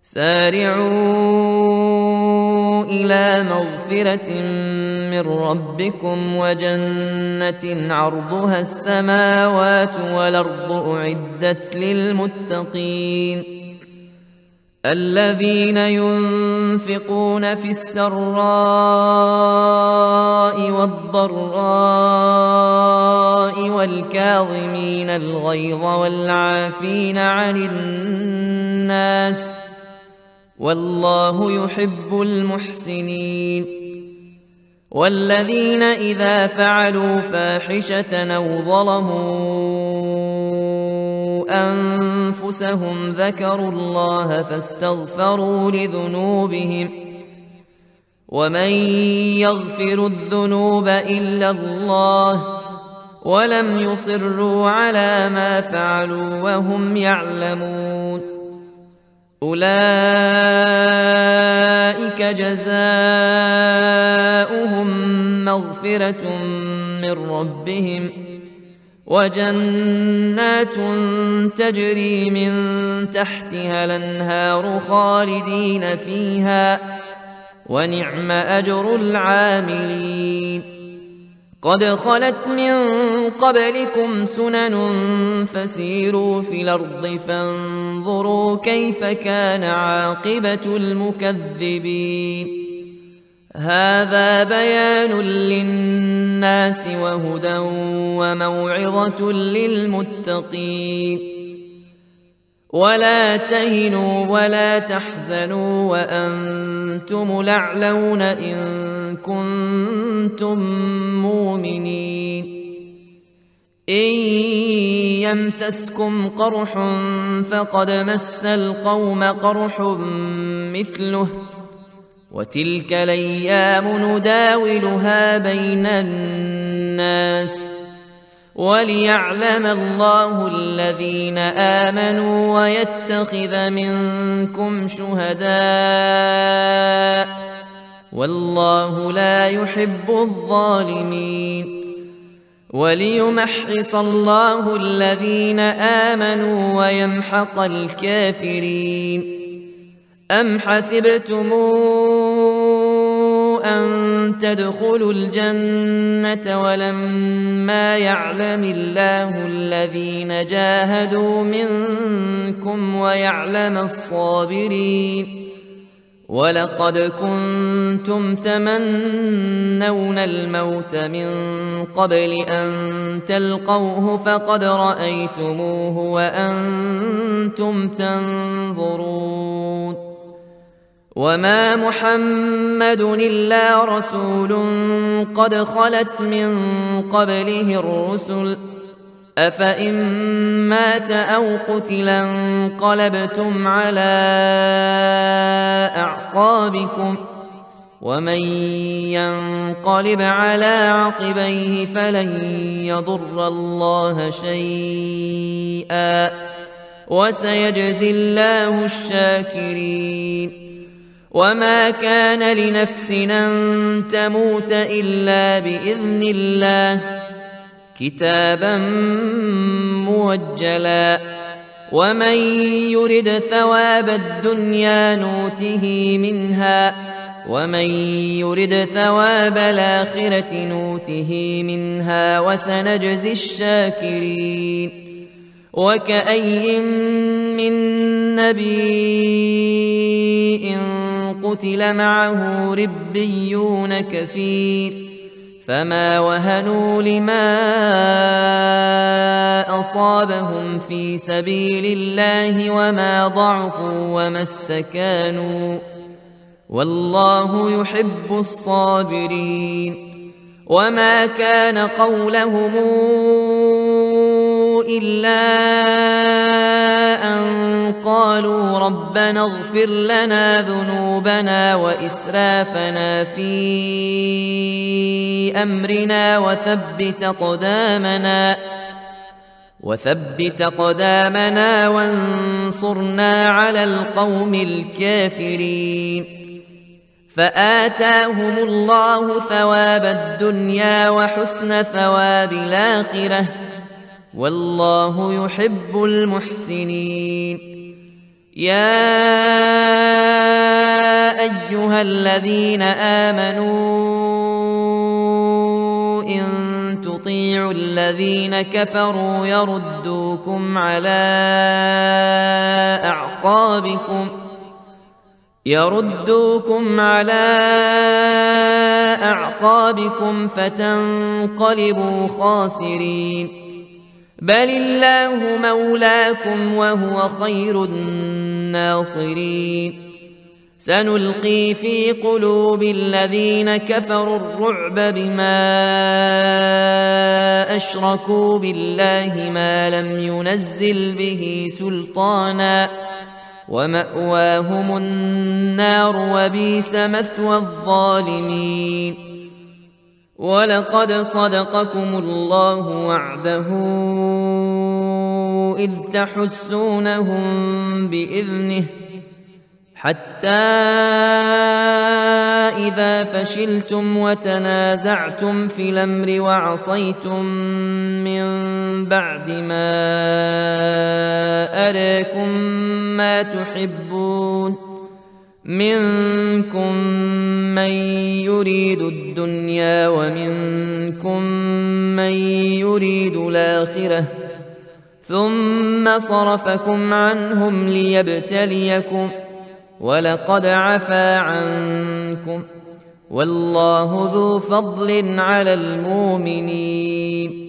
سارعوا إلى مغفرة من ربكم وجنة عرضها السماوات والأرض أعدت للمتقين الذين ينفقون في السراء والضراء والكاظمين الغيظ والعافين عن الناس والله يحب المحسنين والذين إذا فعلوا فاحشة أو ظلموا أنفسهم ذكروا الله فاستغفروا لذنوبهم ومن يغفر الذنوب إلا الله ولم يصروا على ما فعلوا وهم يعلمون أولئك جزاؤهم مغفرة من ربهم وجنات تجري من تحتها الأنهار خالدين فيها ونعم أجر العاملين قد خلت من قبلكم سنن فسيروا في الأرض فانظروا كيف كان عاقبة المكذبين هذا بيان للناس وهدى وموعظة للمتقين ولا تهنوا ولا تحزنوا وأنتم الأعلون إن كنتم مؤمنين إن يمسسكم قرح فقد مس القوم قرح مثله وتلك الأيام نداولها بين الناس وليعلم الله الذين آمنوا ويتخذ منكم شهداء والله لا يحب الظالمين وليمحص الله الذين آمنوا ويمحق الكافرين أم حسبتم أن تدخلوا الجنة ولما يعلم الله الذين جاهدوا منكم ويعلم الصابرين ولقد كنتم تمنون الموت من قبل أن تلقوه فقد رأيتموه وأنتم تنظرون وما محمد إلا رسول قد خلت من قبله الرسل أفإن مات أو قتل انقلبتم على أعقابكم ومن ينقلب على عقبيه فلن يضر الله شيئا وسيجزي الله الشاكرين وما كان لنفس أن تموت إلا بإذن الله كتابا موجلا ومن يرد ثواب الدنيا نوته منها ومن يرد ثواب الآخرة نوته منها وسنجزي الشاكرين وكأي من نبي قتل معه ربيون كثير فما وهنوا لما أصابهم في سبيل الله وما ضعفوا وما استكانوا والله يحب الصابرين وما كان قولهم إلا أن قالوا ربنا اغفر لنا ذنوبنا وإسرافنا في أمرنا وثبت أقدامنا وانصرنا على القوم الكافرين فآتاهم الله ثواب الدنيا وحسن ثواب الآخرة والله يحب المحسنين يا أيها الذين آمنوا إن تطيعوا الذين كفروا يردوكم على أعقابكم فتنقلبوا خاسرين. بل الله مولاكم وهو خير الناصرين. سنلقي في قلوب الذين كفروا الرعب بما أشركوا بالله ما لم ينزل به سلطانا ومأواهم النار وبئس مثوى الظالمين. ولقد صدقكم الله وعده إذ تحسونهم بإذنه حتى إذا فشلتم وتنازعتم في الأمر وعصيتم من بعد ما أراكم ما تحبون منكم من يريد الدنيا ومنكم من يريد الآخرة ثم صرفكم عنهم ليبتليكم ولقد عفا عنكم والله ذو فضل على المؤمنين.